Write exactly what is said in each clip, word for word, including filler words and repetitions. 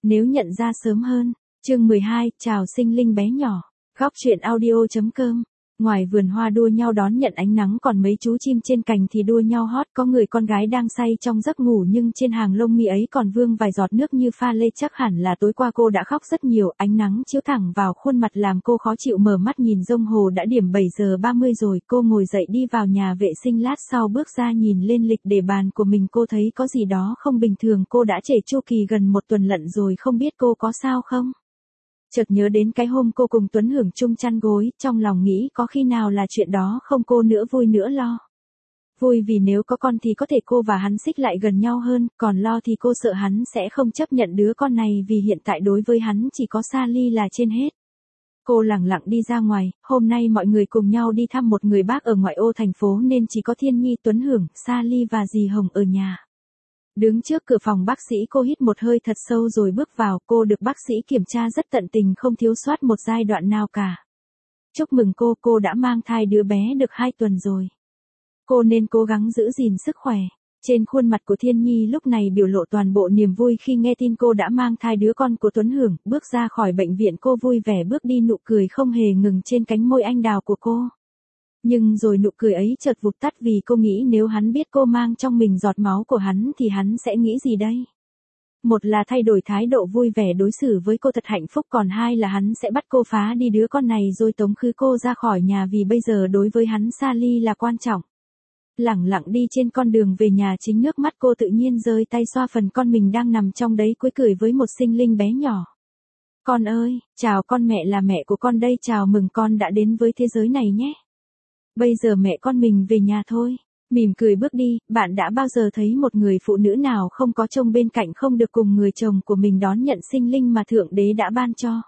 Nếu nhận ra sớm hơn. Chương mười hai, chào sinh linh bé nhỏ. Góc truyện audio.com. Ngoài vườn hoa đua nhau đón nhận ánh nắng, còn mấy chú chim trên cành thì đua nhau hót. Có người con gái đang say trong giấc ngủ, nhưng trên hàng lông mi ấy còn vương vài giọt nước như pha lê. Chắc hẳn là tối qua cô đã khóc rất nhiều. Ánh nắng chiếu thẳng vào khuôn mặt làm cô khó chịu, mở mắt nhìn đồng hồ đã điểm bảy giờ ba mươi rồi. Cô ngồi dậy đi vào nhà vệ sinh, lát sau bước ra nhìn lên lịch để bàn của mình. Cô thấy có gì đó không bình thường. Cô đã trễ chu kỳ gần một tuần lận rồi, không biết cô có sao không? Chợt nhớ đến cái hôm cô cùng Tuấn Hưởng chung chăn gối, trong lòng nghĩ có khi nào là chuyện đó không, cô nữa vui nữa lo. Vui vì nếu có con thì có thể cô và hắn xích lại gần nhau hơn, còn lo thì cô sợ hắn sẽ không chấp nhận đứa con này, vì hiện tại đối với hắn chỉ có Sally là trên hết. Cô lẳng lặng đi ra ngoài, hôm nay mọi người cùng nhau đi thăm một người bác ở ngoại ô thành phố nên chỉ có Thiên Nhi, Tuấn Hưởng, Sally và dì Hồng ở nhà. Đứng trước cửa phòng bác sĩ, cô hít một hơi thật sâu rồi bước vào. Cô được bác sĩ kiểm tra rất tận tình, không thiếu sót một giai đoạn nào cả. Chúc mừng cô, cô đã mang thai đứa bé được hai tuần rồi. Cô nên cố gắng giữ gìn sức khỏe. Trên khuôn mặt của Thiên Nhi lúc này biểu lộ toàn bộ niềm vui khi nghe tin cô đã mang thai đứa con của Tuấn Hưởng. Bước ra khỏi bệnh viện, cô vui vẻ bước đi, nụ cười không hề ngừng trên cánh môi anh đào của cô. Nhưng rồi nụ cười ấy chợt vụt tắt, vì cô nghĩ nếu hắn biết cô mang trong mình giọt máu của hắn thì hắn sẽ nghĩ gì đây? Một là thay đổi thái độ vui vẻ đối xử với cô thật hạnh phúc, còn hai là hắn sẽ bắt cô phá đi đứa con này rồi tống khứ cô ra khỏi nhà, vì bây giờ đối với hắn Sally là quan trọng. Lẳng lặng đi trên con đường về nhà, chính nước mắt cô tự nhiên rơi tay xoa phần con mình đang nằm trong đấy, cuối cười với một sinh linh bé nhỏ. Con ơi, chào con, mẹ là mẹ của con đây, chào mừng con đã đến với thế giới này nhé. Bây giờ mẹ con mình về nhà thôi. Mỉm cười bước đi. Bạn đã bao giờ thấy một người phụ nữ nào không có chồng bên cạnh không được cùng người chồng của mình đón nhận sinh linh mà Thượng Đế đã ban cho?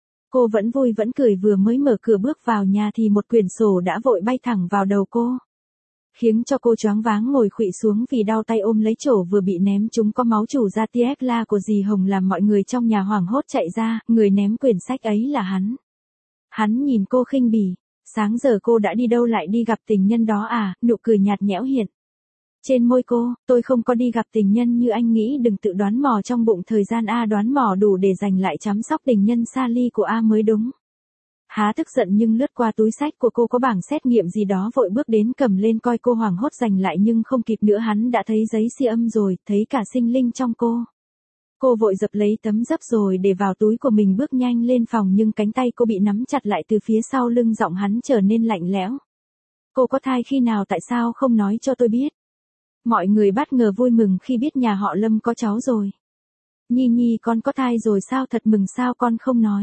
Cô vẫn vui vẫn cười, vừa mới mở cửa bước vào nhà thì một quyển sổ đã vội bay thẳng vào đầu cô, khiến cho cô choáng váng ngồi khuỵu xuống vì đau tay ôm lấy chổ vừa bị ném chúng có máu chủ ra. Tia la của dì Hồng làm mọi người trong nhà hoảng hốt chạy ra, người ném quyển sách ấy là hắn. Hắn nhìn cô khinh bỉ. Sáng giờ cô đã đi đâu, lại đi gặp tình nhân đó à? Nụ cười nhạt nhẽo hiện trên môi cô. Tôi không có đi gặp tình nhân như anh nghĩ, đừng tự đoán mò trong bụng thời gian A, đoán mò đủ để dành lại chăm sóc tình nhân Sally của A mới đúng. Há tức giận nhưng lướt qua túi sách của cô có bảng xét nghiệm gì đó, vội bước đến cầm lên coi. Cô hoảng hốt giành lại nhưng không kịp nữa, hắn đã thấy giấy siêu âm rồi, thấy cả sinh linh trong cô. Cô vội dập lấy tấm dấp rồi để vào túi của mình, bước nhanh lên phòng, nhưng cánh tay cô bị nắm chặt lại từ phía sau lưng, giọng hắn trở nên lạnh lẽo. Cô có thai khi nào, tại sao không nói cho tôi biết? Mọi người bất ngờ vui mừng khi biết nhà họ Lâm có cháu rồi. Nhi Nhi, con có thai rồi sao? Thật mừng, sao con không nói?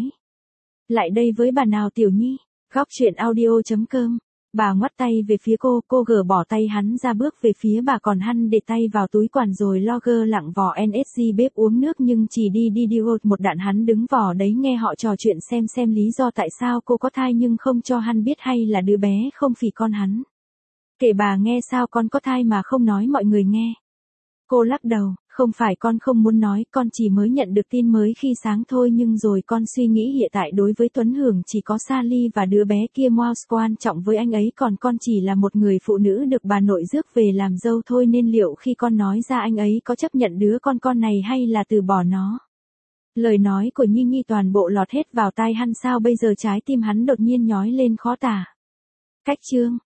Lại đây với bà nào Tiểu Nhi. Góc truyện audio.com. Bà ngoắt tay về phía cô, cô gỡ bỏ tay hắn ra bước về phía bà, còn hắn để tay vào túi quần rồi lo gơ lặng vò en ét giê bếp uống nước, nhưng chỉ đi đi đi một đạn. Hắn đứng vò đấy nghe họ trò chuyện xem xem lý do tại sao cô có thai, nhưng không cho hắn biết, hay là đứa bé không phì con hắn. Kể bà nghe, sao con có thai mà không nói mọi người nghe? Cô lắc đầu, không phải con không muốn nói, con chỉ mới nhận được tin mới khi sáng thôi, nhưng rồi con suy nghĩ hiện tại đối với Tuấn Hưởng chỉ có Sally và đứa bé kia most quan trọng với anh ấy, còn con chỉ là một người phụ nữ được bà nội rước về làm dâu thôi, nên liệu khi con nói ra anh ấy có chấp nhận đứa con con này hay là từ bỏ nó? Lời nói của Nhi Nhi toàn bộ lọt hết vào tai hắn, sao bây giờ trái tim hắn đột nhiên nhói lên khó tả. Cách chương.